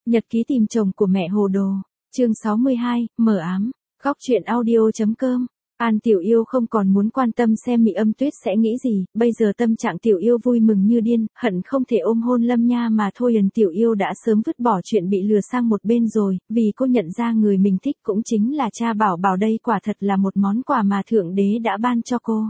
Nhật ký tìm chồng của mẹ hồ đồ. Chương 62, mờ ám. Góc truyện audio.com. An Tiểu Yêu không còn muốn quan tâm xem Mị Âm Tuyết sẽ nghĩ gì, bây giờ tâm trạng Tiểu Yêu vui mừng như điên, hận không thể ôm hôn Lâm Nha mà thôi. Tiểu Yêu đã sớm vứt bỏ chuyện bị lừa sang một bên rồi, vì cô nhận ra người mình thích cũng chính là cha Bảo Bảo, đây quả thật là một món quà mà Thượng Đế đã ban cho cô.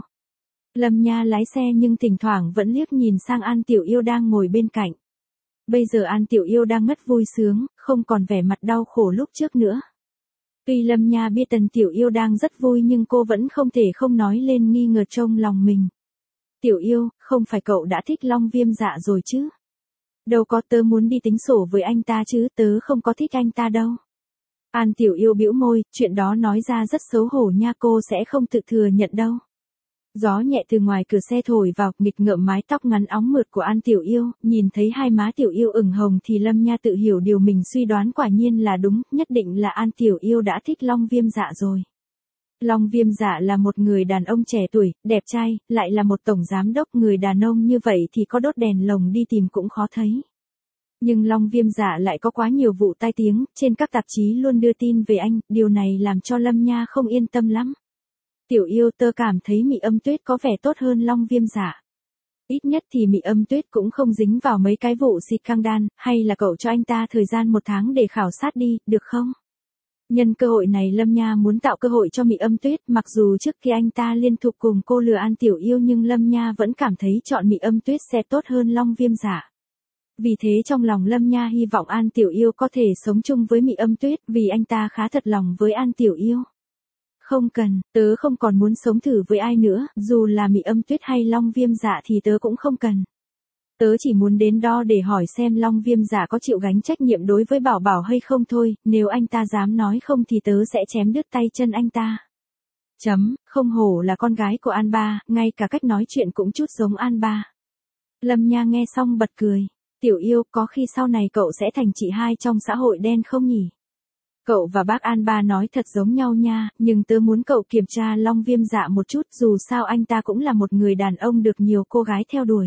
Lâm Nha lái xe nhưng thỉnh thoảng vẫn liếc nhìn sang An Tiểu Yêu đang ngồi bên cạnh. Bây giờ An Tiểu Yêu đang ngất vui sướng, không còn vẻ mặt đau khổ lúc trước nữa. Tuy Lâm Nha biết Tần Tiểu Yêu đang rất vui nhưng cô vẫn không thể không nói lên nghi ngờ trong lòng mình. Tiểu Yêu, không phải cậu đã thích Long Viêm Dạ rồi chứ? Đâu có, tớ muốn đi tính sổ với anh ta chứ, tớ không có thích anh ta đâu. An Tiểu Yêu bĩu môi, chuyện đó nói ra rất xấu hổ nha, cô sẽ không tự thừa nhận đâu. Gió nhẹ từ ngoài cửa xe thổi vào, nghịch ngợm mái tóc ngắn óng mượt của An Tiểu Yêu, nhìn thấy hai má Tiểu Yêu ửng hồng thì Lâm Nha tự hiểu điều mình suy đoán quả nhiên là đúng, nhất định là An Tiểu Yêu đã thích Long Viêm Dạ rồi. Long Viêm Dạ là một người đàn ông trẻ tuổi, đẹp trai, lại là một tổng giám đốc, người đàn ông như vậy thì có đốt đèn lồng đi tìm cũng khó thấy. Nhưng Long Viêm Dạ lại có quá nhiều vụ tai tiếng, trên các tạp chí luôn đưa tin về anh, điều này làm cho Lâm Nha không yên tâm lắm. Tiểu Yêu, tớ cảm thấy Mị Âm Tuyết có vẻ tốt hơn Long Viêm Dạ. Ít nhất thì Mị Âm Tuyết cũng không dính vào mấy cái vụ xịt căng đan, hay là cậu cho anh ta thời gian 1 tháng để khảo sát đi, được không? Nhân cơ hội này Lâm Nha muốn tạo cơ hội cho Mị Âm Tuyết, mặc dù trước khi anh ta liên tục cùng cô lừa An Tiểu Yêu nhưng Lâm Nha vẫn cảm thấy chọn Mị Âm Tuyết sẽ tốt hơn Long Viêm Dạ. Vì thế trong lòng Lâm Nha hy vọng An Tiểu Yêu có thể sống chung với Mị Âm Tuyết, vì anh ta khá thật lòng với An Tiểu Yêu. Không cần, tớ không còn muốn sống thử với ai nữa, dù là Mị Âm Tuyết hay Long Viêm Dạ thì tớ cũng không cần. Tớ chỉ muốn đến đó để hỏi xem Long Viêm Dạ có chịu gánh trách nhiệm đối với Bảo Bảo hay không thôi, nếu anh ta dám nói không thì tớ sẽ chém đứt tay chân anh ta. Không hổ là con gái của An Ba, ngay cả cách nói chuyện cũng chút giống An Ba. Lâm Nha nghe xong bật cười. Tiểu Yêu, có khi sau này cậu sẽ thành chị hai trong xã hội đen không nhỉ? Cậu và bác An Ba nói thật giống nhau nha, nhưng tớ muốn cậu kiểm tra Long Viêm Dạ một chút, dù sao anh ta cũng là một người đàn ông được nhiều cô gái theo đuổi.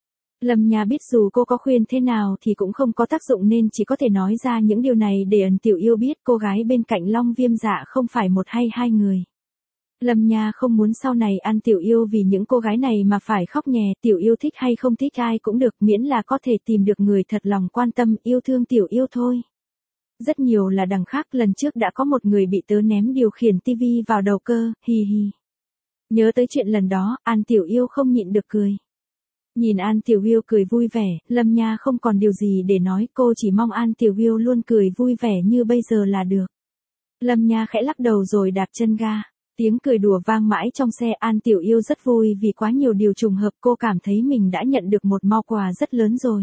Lâm Nha biết dù cô có khuyên thế nào thì cũng không có tác dụng nên chỉ có thể nói ra những điều này để Tiểu Yêu biết cô gái bên cạnh Long Viêm Dạ không phải một hay hai người. Lâm Nha không muốn sau này An Tiểu Yêu vì những cô gái này mà phải khóc nhè, Tiểu Yêu thích hay không thích ai cũng được, miễn là có thể tìm được người thật lòng quan tâm, yêu thương Tiểu Yêu thôi. Rất nhiều là đằng khác, lần trước đã có một người bị tớ ném điều khiển tivi vào đầu cơ, hi hi. Nhớ tới chuyện lần đó, An Tiểu Yêu không nhịn được cười. Nhìn An Tiểu Yêu cười vui vẻ, Lâm Nha không còn điều gì để nói, cô chỉ mong An Tiểu Yêu luôn cười vui vẻ như bây giờ là được. Lâm Nha khẽ lắc đầu rồi đạp chân ga. Tiếng cười đùa vang mãi trong xe, An Tiểu Yêu rất vui vì quá nhiều điều trùng hợp, cô cảm thấy mình đã nhận được một mao quà rất lớn rồi.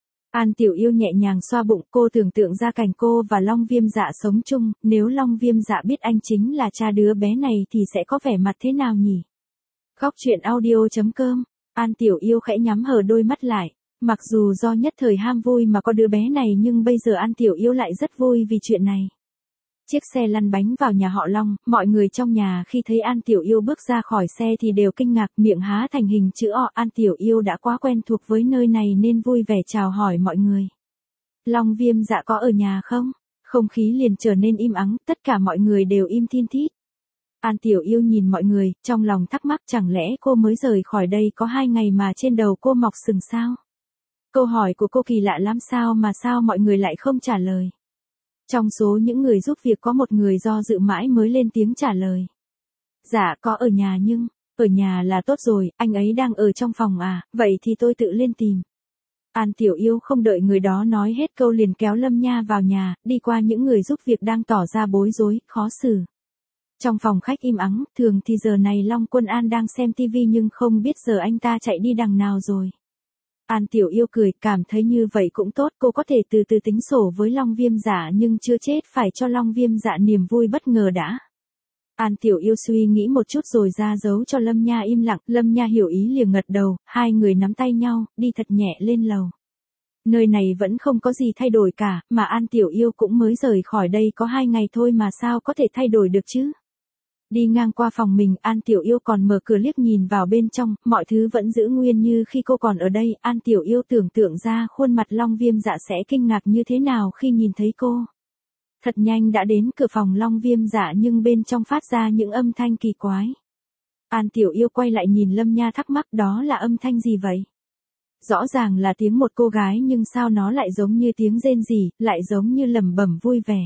An Tiểu Yêu nhẹ nhàng xoa bụng, cô tưởng tượng ra cảnh cô và Long Viêm Dạ sống chung, nếu Long Viêm Dạ biết anh chính là cha đứa bé này thì sẽ có vẻ mặt thế nào nhỉ? Góc truyện audio.com. An Tiểu Yêu khẽ nhắm hờ đôi mắt lại. Mặc dù do nhất thời ham vui mà có đứa bé này nhưng bây giờ An Tiểu Yêu lại rất vui vì chuyện này. Chiếc xe lăn bánh vào nhà họ Long, mọi người trong nhà khi thấy An Tiểu Yêu bước ra khỏi xe thì đều kinh ngạc, miệng há thành hình chữ O. An Tiểu Yêu đã quá quen thuộc với nơi này nên vui vẻ chào hỏi mọi người. Long Viêm Dạ có ở nhà không? Không khí liền trở nên im ắng, tất cả mọi người đều im thin thít. An Tiểu Yêu nhìn mọi người, trong lòng thắc mắc chẳng lẽ cô mới rời khỏi đây có 2 ngày mà trên đầu cô mọc sừng sao? Câu hỏi của cô kỳ lạ lắm, sao mọi người lại không trả lời? Trong số những người giúp việc có một người do dự mãi mới lên tiếng trả lời. Dạ có ở nhà nhưng, ở nhà là tốt rồi, anh ấy đang ở trong phòng à, vậy thì tôi tự lên tìm. An Tiểu Yêu không đợi người đó nói hết câu liền kéo Lâm Nha vào nhà, đi qua những người giúp việc đang tỏ ra bối rối, khó xử. Trong phòng khách im ắng, thường thì giờ này Long Quân An đang xem tivi nhưng không biết giờ anh ta chạy đi đằng nào rồi. An Tiểu Yêu cười, cảm thấy như vậy cũng tốt, cô có thể từ từ tính sổ với Long Viêm Dạ nhưng chưa chết phải cho Long Viêm Dạ niềm vui bất ngờ đã. An Tiểu Yêu suy nghĩ một chút rồi ra dấu cho Lâm Nha im lặng, Lâm Nha hiểu ý liền gật đầu, hai người nắm tay nhau, đi thật nhẹ lên lầu. Nơi này vẫn không có gì thay đổi cả, mà An Tiểu Yêu cũng mới rời khỏi đây có 2 ngày thôi mà sao có thể thay đổi được chứ? Đi ngang qua phòng mình, An Tiểu Yêu còn mở cửa liếc nhìn vào bên trong, mọi thứ vẫn giữ nguyên như khi cô còn ở đây. An Tiểu Yêu tưởng tượng ra khuôn mặt Long Viêm Dạ sẽ kinh ngạc như thế nào khi nhìn thấy cô. Thật nhanh đã đến cửa phòng Long Viêm Dạ nhưng bên trong phát ra những âm thanh kỳ quái. An Tiểu Yêu quay lại nhìn Lâm Nha thắc mắc, đó là âm thanh gì vậy? Rõ ràng là tiếng một cô gái nhưng sao nó lại giống như tiếng rên rỉ, lại giống như lẩm bẩm vui vẻ.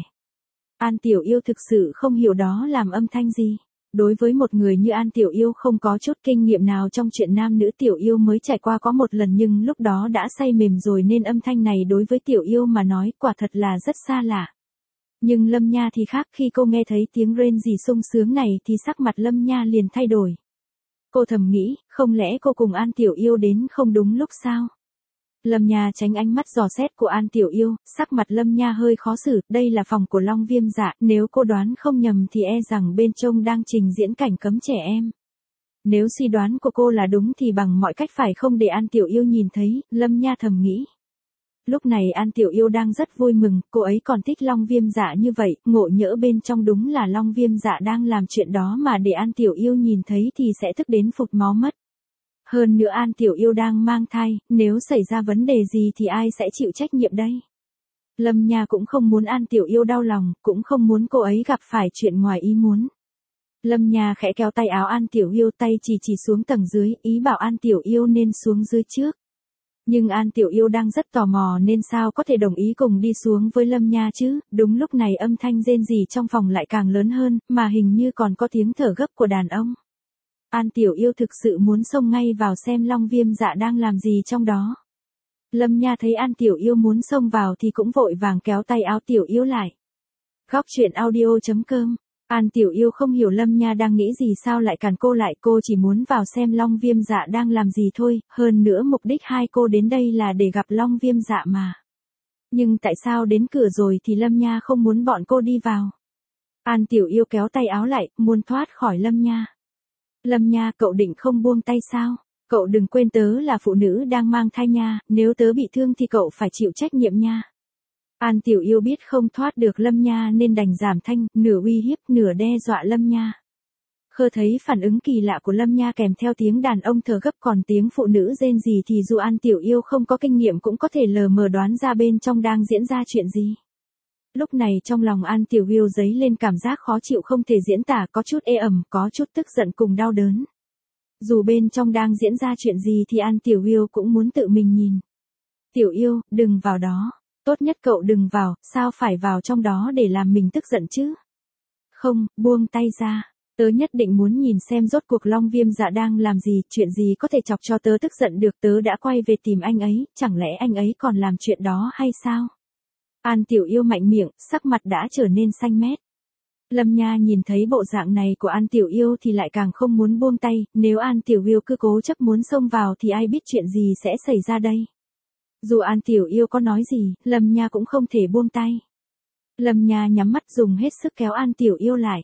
An Tiểu Yêu thực sự không hiểu đó làm âm thanh gì. Đối với một người như An Tiểu Yêu không có chút kinh nghiệm nào trong chuyện nam nữ, Tiểu Yêu mới trải qua có một lần nhưng lúc đó đã say mềm rồi nên âm thanh này đối với Tiểu Yêu mà nói quả thật là rất xa lạ. Nhưng Lâm Nha thì khác, khi cô nghe thấy tiếng rên rỉ sung sướng này thì sắc mặt Lâm Nha liền thay đổi. Cô thầm nghĩ, không lẽ cô cùng An Tiểu Yêu đến không đúng lúc sao? Lâm Nha tránh ánh mắt dò xét của An Tiểu Yêu, sắc mặt Lâm Nha hơi khó xử, đây là phòng của Long Viêm Dạ, nếu cô đoán không nhầm thì e rằng bên trong đang trình diễn cảnh cấm trẻ em. Nếu suy đoán của cô là đúng thì bằng mọi cách phải không để An Tiểu Yêu nhìn thấy, Lâm Nha thầm nghĩ. Lúc này An Tiểu Yêu đang rất vui mừng, cô ấy còn thích Long Viêm Dạ như vậy, ngộ nhỡ bên trong đúng là Long Viêm Dạ đang làm chuyện đó mà để An Tiểu Yêu nhìn thấy thì sẽ tức đến phụt máu mất. Hơn nữa An Tiểu Yêu đang mang thai, nếu xảy ra vấn đề gì thì ai sẽ chịu trách nhiệm đây? Lâm Nha cũng không muốn An Tiểu Yêu đau lòng, cũng không muốn cô ấy gặp phải chuyện ngoài ý muốn. Lâm Nha khẽ kéo tay áo An Tiểu Yêu, tay chỉ xuống tầng dưới, ý bảo An Tiểu Yêu nên xuống dưới trước. Nhưng An Tiểu Yêu đang rất tò mò nên sao có thể đồng ý cùng đi xuống với Lâm Nha chứ. Đúng lúc này âm thanh rên rỉ trong phòng lại càng lớn hơn, mà hình như còn có tiếng thở gấp của đàn ông. An Tiểu Yêu thực sự muốn xông ngay vào xem Long Viêm Dạ đang làm gì trong đó. Lâm Nha thấy An Tiểu Yêu muốn xông vào thì cũng vội vàng kéo tay áo Tiểu Yêu lại. Góc truyện audio.com. An Tiểu Yêu không hiểu Lâm Nha đang nghĩ gì, sao lại cản cô lại, cô chỉ muốn vào xem Long Viêm Dạ đang làm gì thôi, hơn nữa mục đích hai cô đến đây là để gặp Long Viêm Dạ mà. Nhưng tại sao đến cửa rồi thì Lâm Nha không muốn bọn cô đi vào? An Tiểu Yêu kéo tay áo lại, muốn thoát khỏi Lâm Nha. Lâm Nha, cậu định không buông tay sao? Cậu đừng quên tớ là phụ nữ đang mang thai nha, nếu tớ bị thương thì cậu phải chịu trách nhiệm nha. An Tiểu Yêu biết không thoát được Lâm Nha nên đành giảm thanh, nửa uy hiếp, nửa đe dọa Lâm Nha. Khơ thấy phản ứng kỳ lạ của Lâm Nha kèm theo tiếng đàn ông thở gấp còn tiếng phụ nữ rên rỉ thì dù An Tiểu Yêu không có kinh nghiệm cũng có thể lờ mờ đoán ra bên trong đang diễn ra chuyện gì. Lúc này trong lòng An Tiểu Yêu dấy lên cảm giác khó chịu không thể diễn tả, có chút ê ẩm, có chút tức giận cùng đau đớn. Dù bên trong đang diễn ra chuyện gì thì An Tiểu Yêu cũng muốn tự mình nhìn. Tiểu Yêu, đừng vào đó. Tốt nhất cậu đừng vào, sao phải vào trong đó để làm mình tức giận chứ? Không, buông tay ra. Tớ nhất định muốn nhìn xem rốt cuộc Long Viêm Dạ đang làm gì, chuyện gì có thể chọc cho tớ tức giận được, tớ đã quay về tìm anh ấy, chẳng lẽ anh ấy còn làm chuyện đó hay sao? An Tiểu Yêu mạnh miệng, sắc mặt đã trở nên xanh mét. Lâm Nha nhìn thấy bộ dạng này của An Tiểu Yêu thì lại càng không muốn buông tay, nếu An Tiểu Yêu cứ cố chấp muốn xông vào thì ai biết chuyện gì sẽ xảy ra đây. Dù An Tiểu Yêu có nói gì, Lâm Nha cũng không thể buông tay. Lâm Nha nhắm mắt dùng hết sức kéo An Tiểu Yêu lại.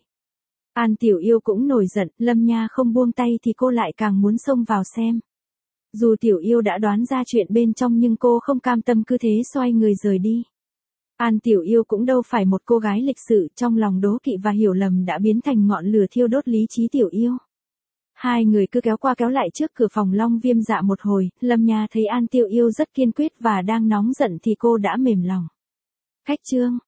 An Tiểu Yêu cũng nổi giận, Lâm Nha không buông tay thì cô lại càng muốn xông vào xem. Dù Tiểu Yêu đã đoán ra chuyện bên trong nhưng cô không cam tâm cứ thế xoay người rời đi. An Tiểu Yêu cũng đâu phải một cô gái lịch sự, trong lòng đố kỵ và hiểu lầm đã biến thành ngọn lửa thiêu đốt lý trí Tiểu Yêu. Hai người cứ kéo qua kéo lại trước cửa phòng Long Viêm Dạ một hồi, Lâm Nha thấy An Tiểu Yêu rất kiên quyết và đang nóng giận thì cô đã mềm lòng. Khách chương.